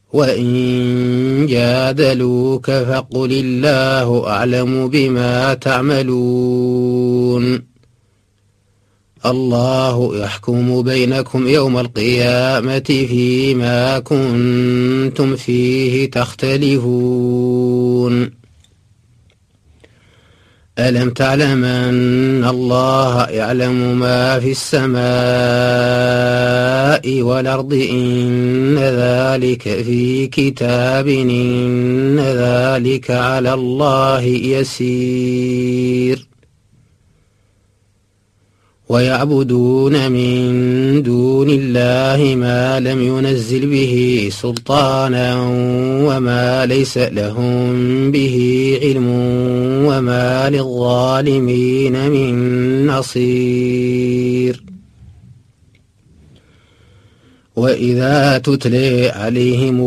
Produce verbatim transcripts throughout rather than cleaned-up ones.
وإن جادلوك فقل الله أعلم بما تعملون الله يحكم بينكم يوم القيامة فيما كنتم فيه تختلفون ألم تعلم أن الله يعلم ما في السماء والأرض إن ذلك في كتاب إن ذلك على الله يسير ويعبدون من دون الله ما لم ينزل به سلطانا وما ليس لهم به علم وما للظالمين من نصير وإذا تتلي عليهم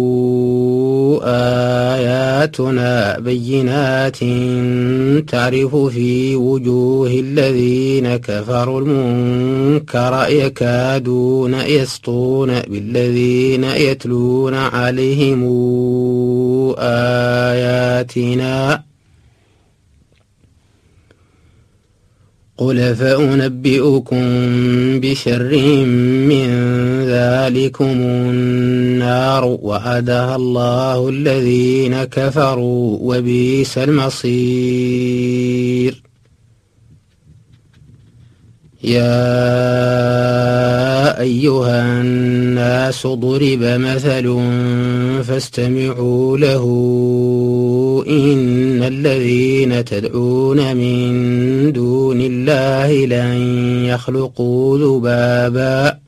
آياتنا بينات تعرف في وجوه الذين كفروا المنكر يكادون يسطون بالذين يتلون عليهم آياتنا قل فأنبئكم بشر من ذلكم النار وعدها الله الذين كفروا وبئس المصير يا أيها الناس ضرب مثل فاستمعوا له إن الذين تدعون من دون الله لن يخلقوا ذبابا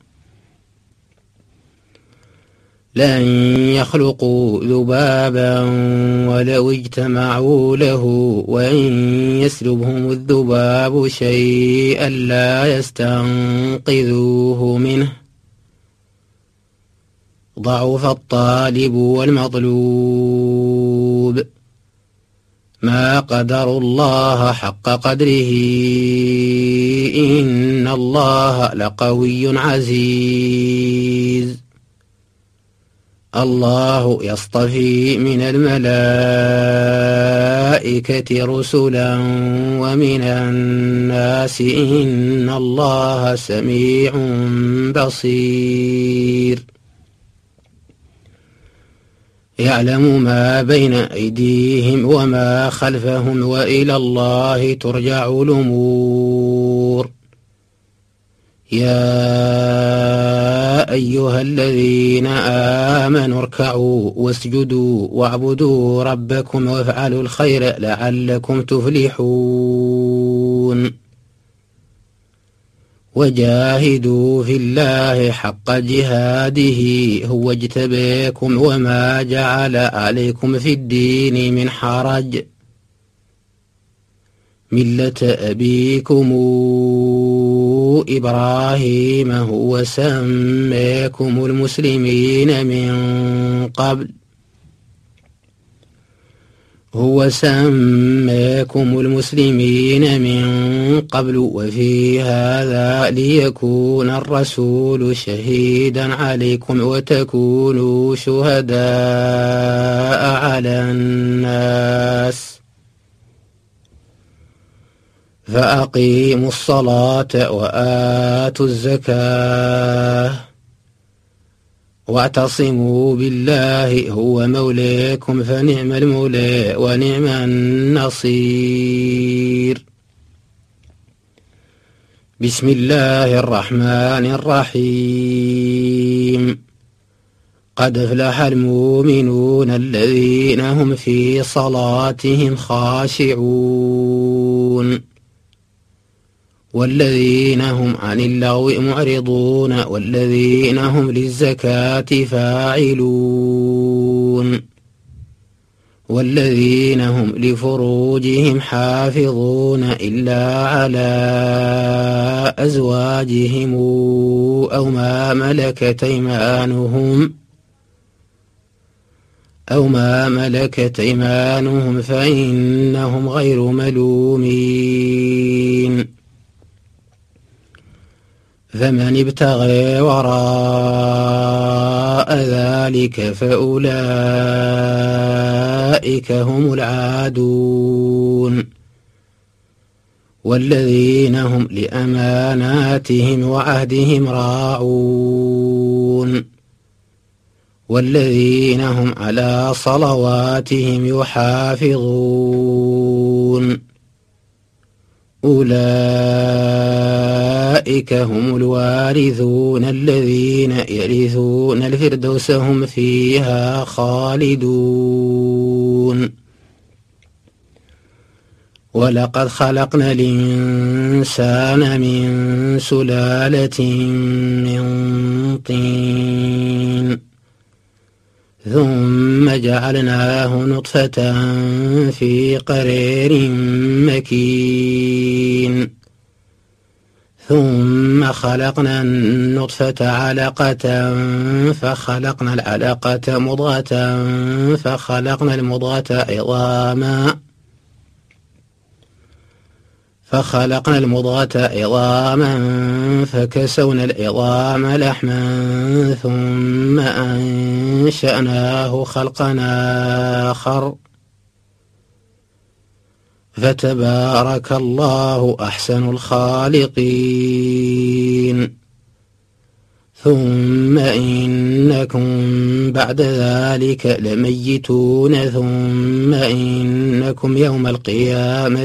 لن يخلقوا ذبابا ولو اجتمعوا له وإن يسلبهم الذباب شيئا لا يستنقذوه منه ضعف الطالب والمطلوب ما قدروا الله حق قدره إن الله لقوي عزيز الله يصطفي من الملائكة رسلا ومن الناس إن الله سميع بصير يعلم ما بين أيديهم وما خلفهم وإلى الله ترجع الأمور يا أيها الذين آمنوا اركعوا واسجدوا واعبدوا ربكم وافعلوا الخير لعلكم تفلحون وجاهدوا في الله حق جهاده هو اجتباكم وما جعل عليكم في الدين من حرج ملة أبيكم إبراهيم هو سماكم المسلمين من قبل هو سماكم المسلمين من قبل وفي هذا ليكون الرسول شهيدا عليكم وتكونوا شهداء على الناس فأقيموا الصلاة وآتوا الزكاة واعتصموا بالله هو مولاكم فنعم المولى ونعم النصير بسم الله الرحمن الرحيم قد أفلح المؤمنون الذين هم في صلاتهم خاشعون والذين هم عن اللغو معرضون والذين هم للزكاة فاعلون والذين هم لفروجهم حافظون إلا على أزواجهم أو ما ملكت أيمانهم أو ما ملكت أيمانهم فإنهم غير ملومين فمن ابتغى وراء وراء ذلك فأولئك هم العادون والذين هم لأماناتهم وعهدهم راعون والذين هم على صلواتهم يحافظون أولئك هم الوارثون الذين يرثون الفردوس هم فيها خالدون ولقد خلقنا الإنسان من سلالة من طين ثم جعلناه نطفة في قرير مكين ثم خلقنا النطفة علقة فخلقنا العلقة مضغة فخلقنا المضغة عظاما فخلقنا المضغة عظاما فكسونا العظام لحما ثم أنشأناه خلقا آخر فتبارك الله أحسن الخالقين ثم إنكم بعد ذلك لميتون ثم إنكم يوم القيامة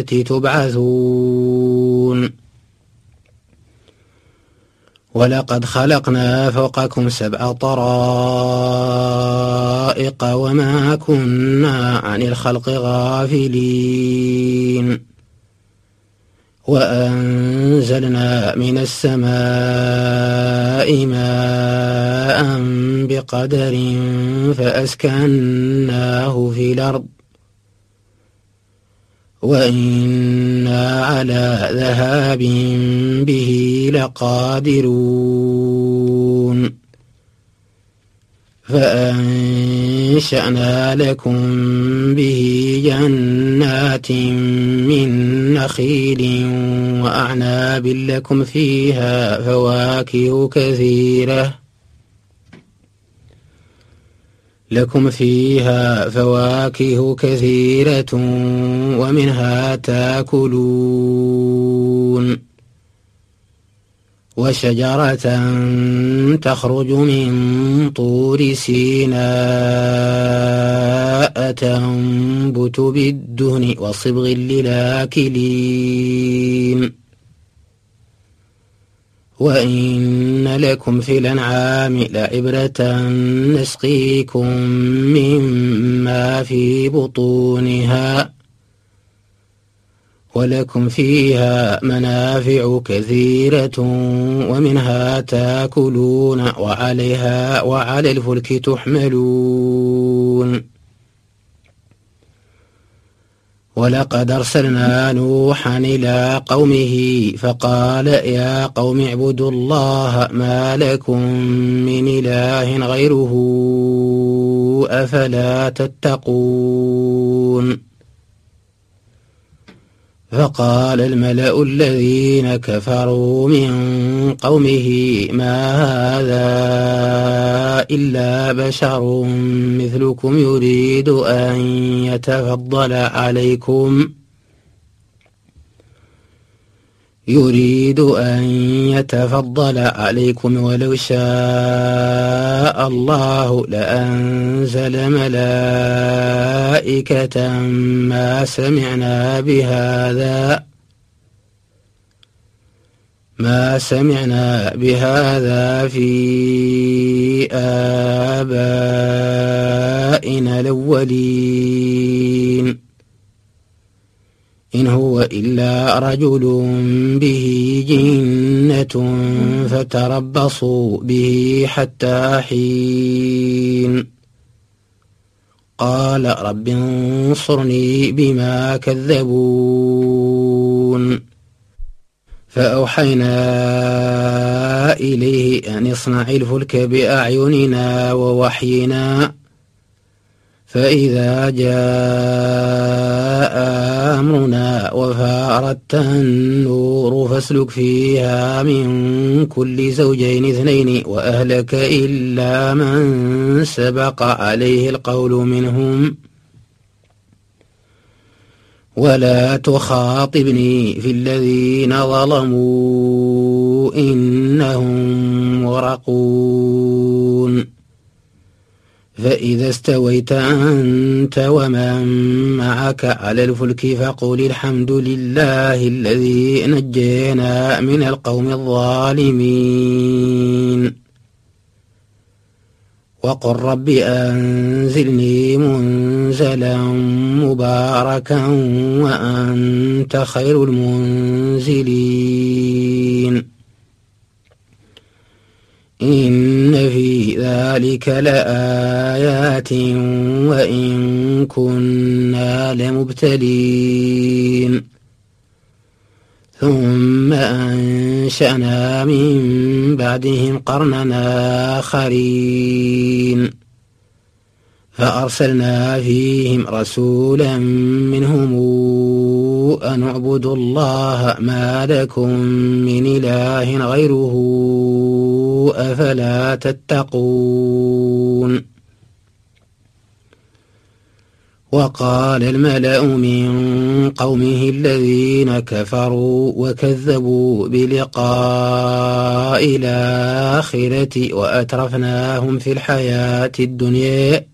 تبعثون ولقد خلقنا فوقكم سبع طرائق وما كنا عن الخلق غافلين وأنزلنا من السماء ماء بقدر فأسكناه في الأرض وإنا على ذهاب به لقادرون فأنشأنا لكم به جنات من نخيل وأعناب لكم فيها فواكه كثيرة لكم فيها فواكه كثيرة ومنها تاكلون وشجرة تخرج من طور سيناء تنبت بالدهن وصبغ للآكلين وإن لكم في الأنعام لعبرة نسقيكم مما في بطونها ولكم فيها منافع كثيرة ومنها تاكلون وعليها وعلى الفلك تحملون ولقد أرسلنا نوحا إلى قومه فقال يا قوم اعبدوا الله ما لكم من إله غيره أفلا تتقون فقال الملأ الذين كفروا من قومه ما هذا إلا بشر مثلكم يريد أن يتفضل عليكم يريد أن يتفضل عليكم ولو شاء الله لأنزل ملائكة ما سمعنا بهذا ما سمعنا بهذا في آبائنا الأولين إن هو إلا رجل به جنة فتربصوا به حتى حين قال رب انصرني بما كذبون فأوحينا إليه أن اصنع الفلك بأعيننا ووحينا فإذا جاء أمرنا وفارت النور فاسلك فيها من كل زوجين اثنين وأهلك إلا من سبق عليه القول منهم ولا تخاطبني في الذين ظلموا إنهم مغرقون فإذا استويت أنت ومن معك على الفلك فقل الحمد لله الذي نجينا من القوم الظالمين وقل رب أنزلني منزلا مباركا وأنت خير المنزلين إن في ذلك لآيات وإن كنا لمبتلين ثم أنشأنا من بعدهم قرننا آخرين فأرسلنا فيهم رسولا منهم أن اعبدوا الله ما لكم من إله غيره أفلا تتقون وقال الملأ من قومه الذين كفروا وكذبوا بلقاء الآخرة وأترفناهم في الحياة الدنيا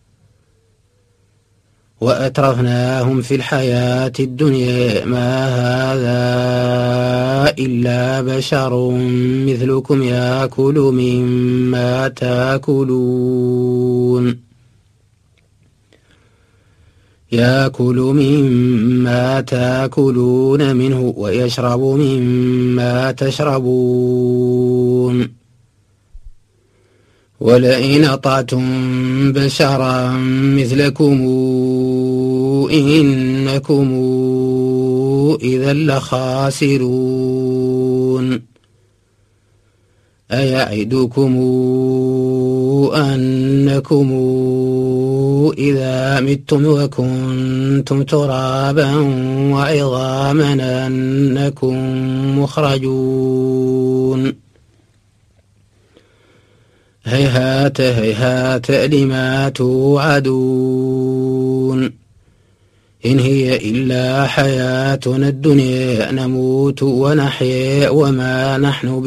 وأترفناهم في الحياة الدنيا ما هذا إلا بشر مثلكم يأكل مما تأكلون يأكل مما تأكلون منه ويشرب مما تشربون ولئن أطعتم بشرا مثلكم إنكم إذا لخاسرون أيعدكم أنكم إذا متم وكنتم ترابا وعظاما أنكم مخرجون هيهات هيهات لما توعدون إن هي إلا حياتنا الدنيا نموت ونحيا وما نحن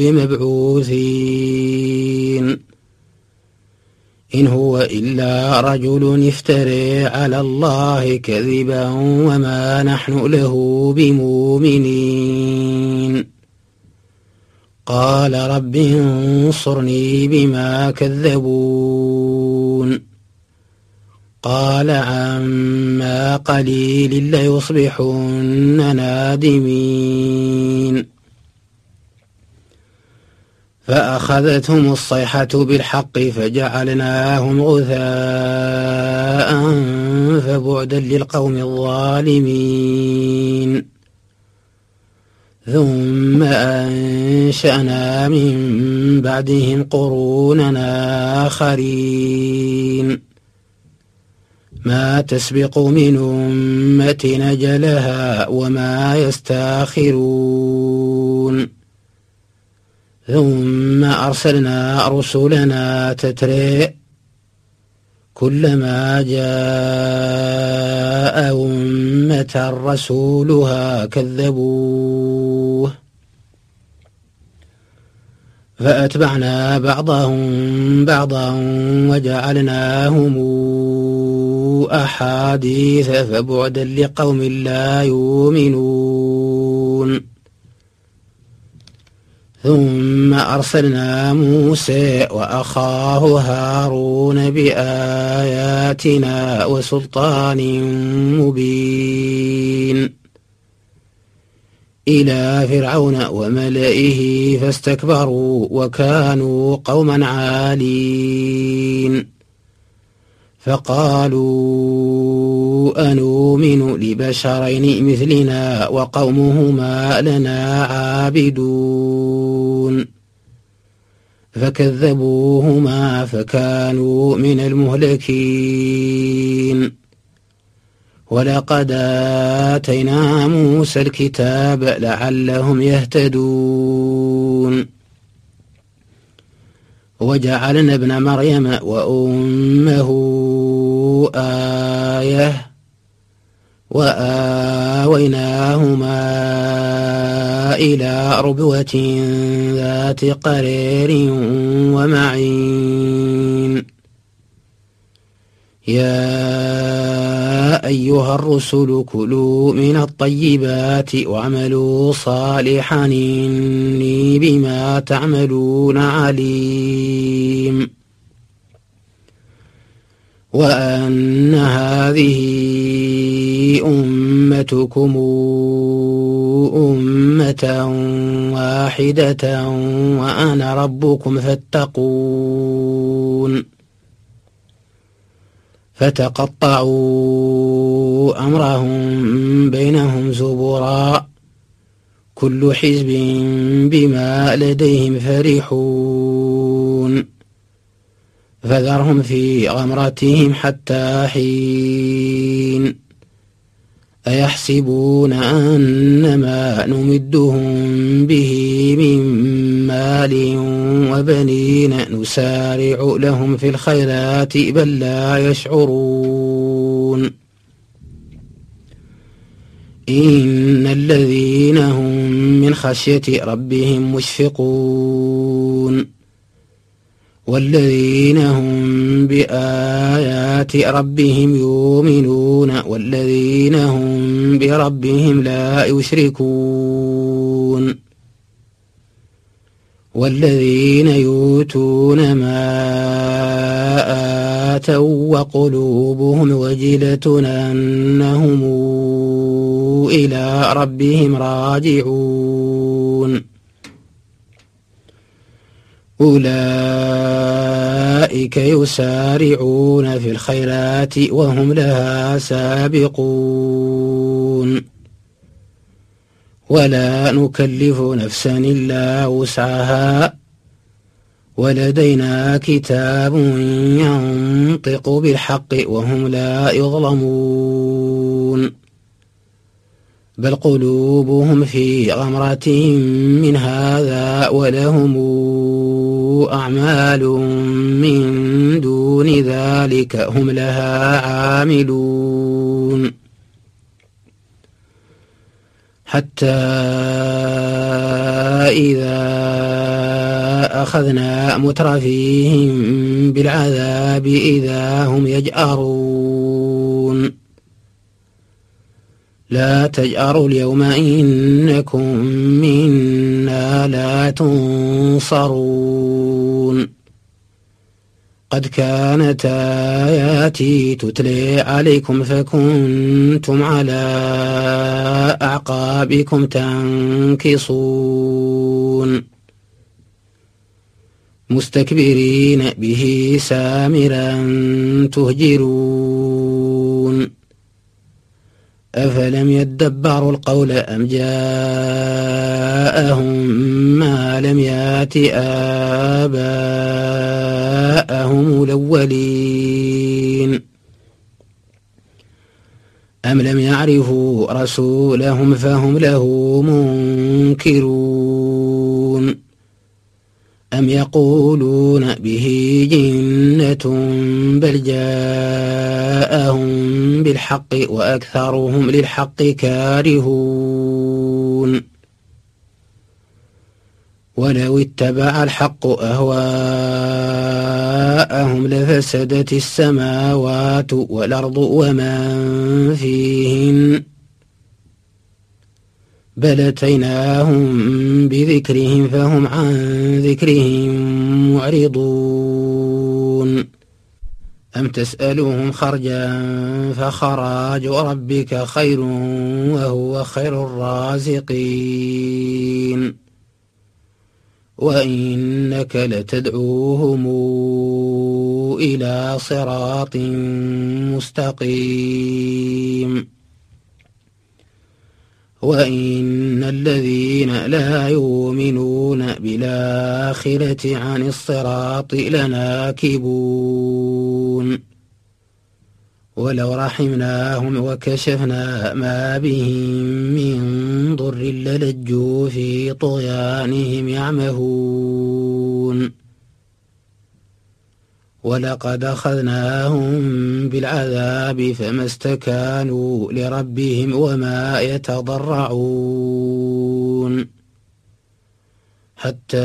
بمبعوثين إن هو إلا رجل افترى على الله كذبا وما نحن له بمؤمنين قال رب انصرني بما كذبون قال عما قليل ليصبحن نادمين فأخذتهم الصيحة بالحق فجعلناهم غثاء فبعدا للقوم الظالمين ثم أنشأنا من بعدهم قرونا آخرين ما تسبق من أمة أجلها وما يستاخرون ثم أرسلنا رسلنا تترى كلما جاء أمة رسولها كذبوه فأتبعنا بعضهم بعضا وجعلناهم أحاديث فبعدا لقوم لا يؤمنون ثم أرسلنا موسى وأخاه هارون بآياتنا وسلطان مبين إلى فرعون وملئه فاستكبروا وكانوا قوما عالين فقالوا أنؤمن لبشرين مثلنا وقومهما لنا عابدون فكذبوهما فكانوا من المهلكين. ولقد آتينا موسى الكتاب لعلهم يهتدون. وجعلنا ابن مريم وأمه آية وآويناهما إلى ربوة ذات قرير ومعين. يا أيها الرسل كلوا من الطيبات واعملوا صالحا إني بما تعملون عليم. وأن هذه أمتكم أمة واحدة وأنا ربكم فاتقون. فتقطعوا أمرهم بينهم زبرا كل حزب بما لديهم فرحون. فذرهم في غمرتهم حتى حين. أيحسبون أنما نمدهم به من مال وبنين نسارع لهم في الخيرات بل لا يشعرون. إن الذين هم من خشية ربهم مشفقون والذين هم بآيات ربهم يؤمنون والذين هم بربهم لا يشركون. والذين يؤتون ما آتوا وقلوبهم وجلة أنهم إلى ربهم راجعون. أولئك يسارعون في الخيرات وهم لها سابقون. ولا نكلف نفسا إلا وسعها ولدينا كتاب ينطق بالحق وهم لا يظلمون. بل قلوبهم في غمرة من هذا ولهم أعمال من دون ذلك هم لها عاملون. حتى إذا أخذنا مترفيهم بالعذاب إذا هم يجأرون. لا تجأروا اليوم إنكم منا لا تنصرون. قد كانت آياتي تتلي عليكم فكنتم على أعقابكم تنكصون. مستكبرين به سامرا تهجرون. أفلم يدبروا القول أم جاءهم ما لم يأت آباءهم الأولين. أم لم يعرفوا رسولهم فهم له منكرون. أم يقولون به جنة بل جاءهم بالحق وأكثرهم للحق كارهون. ولو اتبع الحق أهواءهم لفسدت السماوات والأرض ومن فيهن بل أتيناهم بذكرهم فهم عن ذكرهم معرضون. أم تسألهم خرجا فخراج ربك خير وهو خير الرازقين. وإنك لتدعوهم إلى صراط مستقيم. وإن الذين لا يؤمنون بالآخرة عن الصراط لناكبون ولو رحمناهم وكشفنا ما بهم من ضر للجوا في طغيانهم يعمهون ولقد أخذناهم بالعذاب فما استكانوا لربهم وما يتضرعون حتى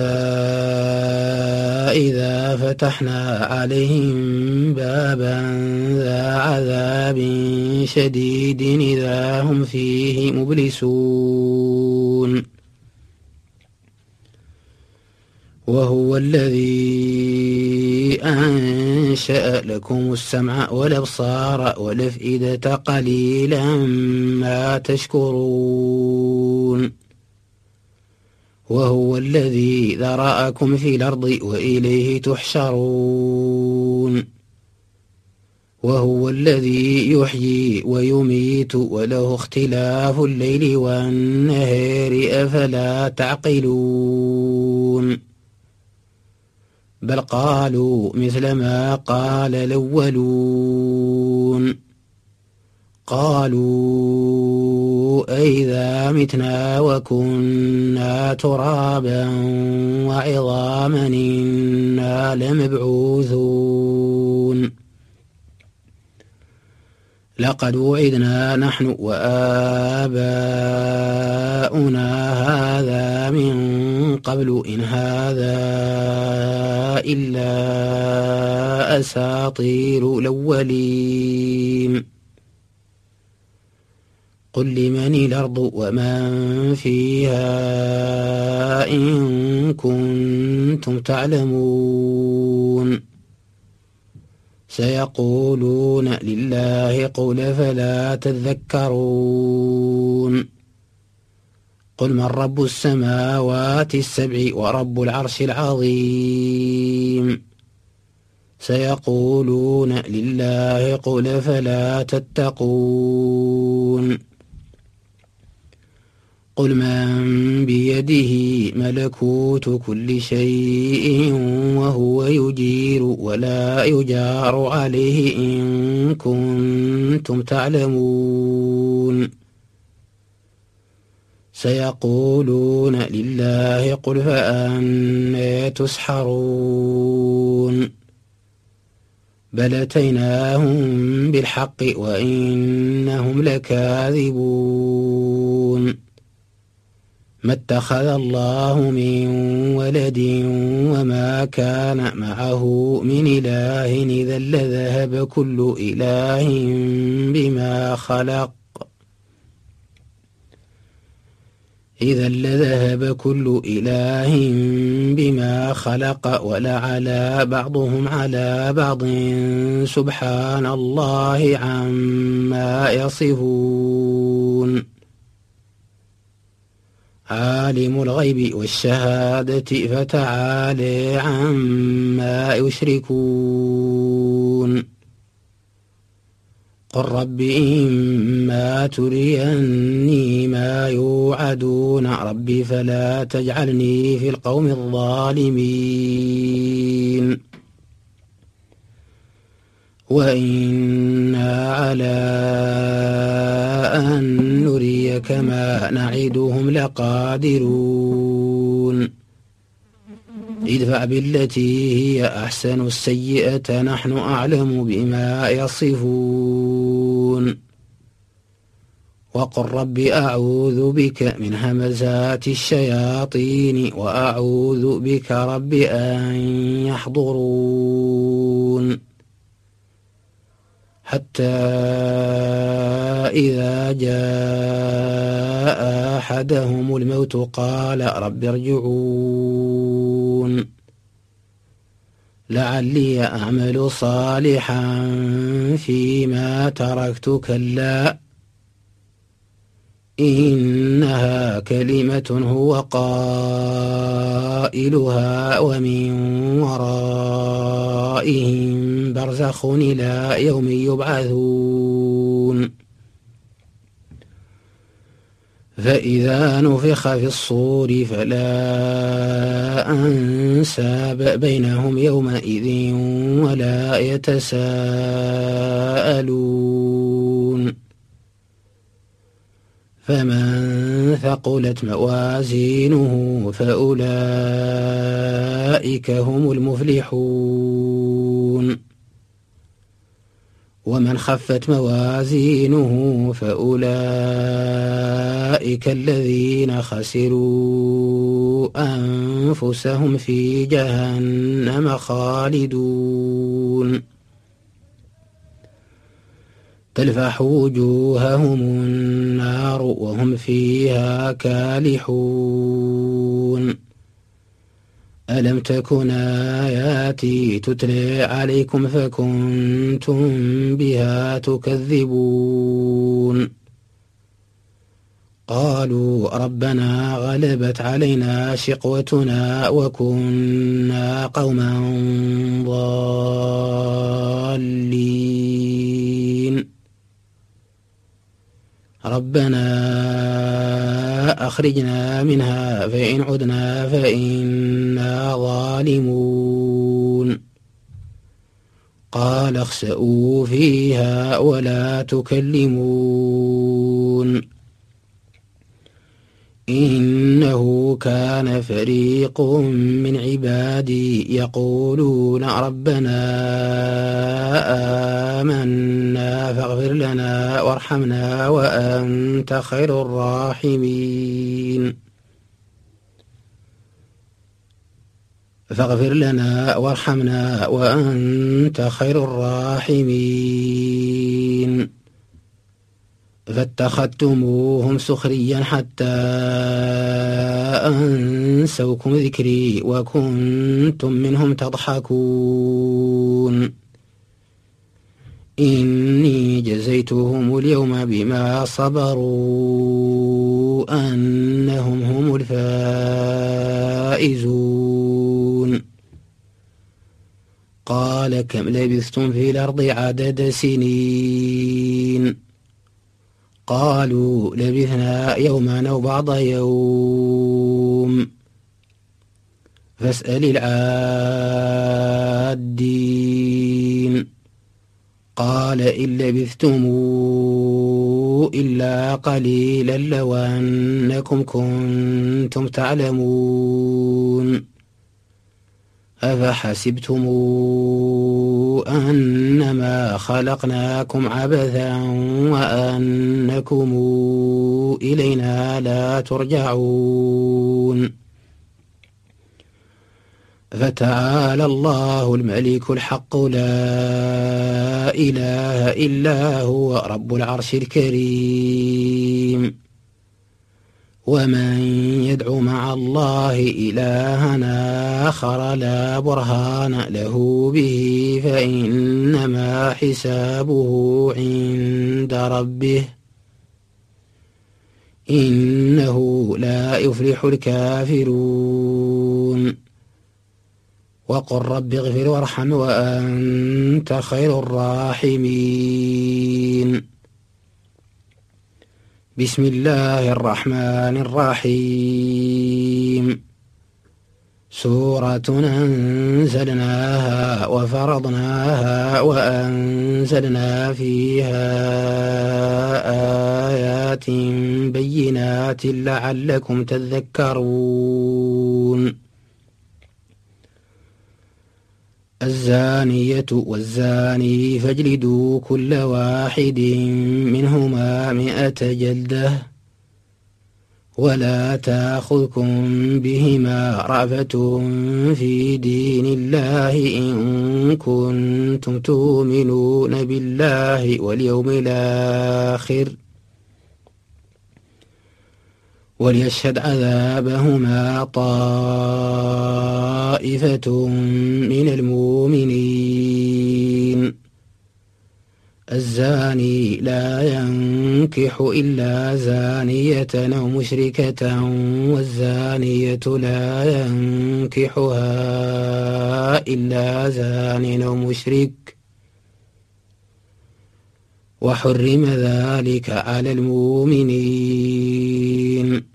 إذا فتحنا عليهم بابا ذا عذاب شديد إذا هم فيه مبلسون وهو الذي أنشأ لكم السمع والأبصار والأفئدة قليلا ما تشكرون وهو الذي ذرأكم في الأرض وإليه تحشرون وهو الذي يحيي ويميت وله اختلاف الليل والنهار أفلا تعقلون بل قالوا مثل ما قال الأولون قالوا أئذا متنا وكنا ترابا وعظاما إنا لمبعوثون لقد وعدنا نحن وآباؤنا هذا من قبل إن هذا إلا أساطير الأولين قل لمن الأرض ومن فيها إن كنتم تعلمون سيقولون لله قل فلا تذكرون قل من رب السماوات السبع ورب العرش العظيم سيقولون لله قل فلا تتقون قل من بيده ملكوت كل شيء وهو يجير ولا يجار عليه إن كنتم تعلمون سيقولون لله قل فأنى تسحرون بل أتيناهم بالحق وإنهم لكاذبون ما اتخذ الله من ولد وما كان معه من إله إذا لذهب كل إله بما خلق إذا لذهب كل إله بما خلق ولعلى بعضهم على بعض سبحان الله عما يصفون عالم الغيب والشهادة فتعالى عما يشركون قل رب إما تريني ما يوعدون رب فلا تجعلني في القوم الظالمين وإنا على أن نريك ما نعدهم لقادرون ادفع بالتي هي أحسن السيئة نحن أعلم بما يصفون وقل رب أعوذ بك من همزات الشياطين وأعوذ بك رب أن يحضرون حتى إذا جاء أحدهم الموت قال رب ارجعون لعلي أعمل صالحا فيما تركت كلا إنها كلمة هو قائلها ومن ورائهم برزخ إلى يوم يبعثون فإذا نفخ في الصور فلا أنساب بينهم يومئذ ولا يتساءلون فمن ثقلت موازينه فأولئك هم المفلحون ومن خفت موازينه فأولئك الذين خسروا أنفسهم في جهنم خالدون تلفح وجوههم النار وهم فيها كالحون ألم تكن آياتي تتلى عليكم فكنتم بها تكذبون قالوا ربنا غلبت علينا شقوتنا وكنا قوما ضالين ربنا أخرجنا منها فإن عدنا فإنا ظالمون قال اخسئوا فيها ولا تكلمون إنه كان فريق من عبادي يقولون ربنا آمنا فاغفر لنا وارحمنا وأنت خير الراحمين فاغفر لنا وارحمنا وأنت خير الراحمين فاتخذتموهم سخريا حتى أنسوكم ذكري وكنتم منهم تضحكون إني جزيتهم اليوم بما صبروا أنهم هم الفائزون قال كم لبثتم في الأرض عدد سنين قالوا لبثنا يوما أو بعض يوم فاسأل العادين قال إن لبثتم إلا قليلا لو أنكم كنتم تعلمون أفحسبتم أنما خلقناكم عبثا وأنكم إلينا لا ترجعون فتعالى الله الملك الحق لا إله إلا هو رب العرش الكريم ومن يدع مع الله إلها آخر لا برهان له به فإنما حسابه عند ربه إنه لا يفلح الكافرون وقل رب اغفر وارحم وأنت خير الراحمين بسم الله الرحمن الرحيم سورة أنزلناها وفرضناها وأنزلنا فيها آيات بينات لعلكم تذكرون الزانية والزاني فاجلدوا كل واحد منهما مئة جلدة ولا تأخذكم بهما رأفة في دين الله إن كنتم تؤمنون بالله واليوم الآخر وليشهد عذابهما طائفة من المؤمنين الزاني لا ينكح إلا زانية أو مشركة والزانية لا ينكحها إلا زان أو مشرك وحرم ذلك على المؤمنين.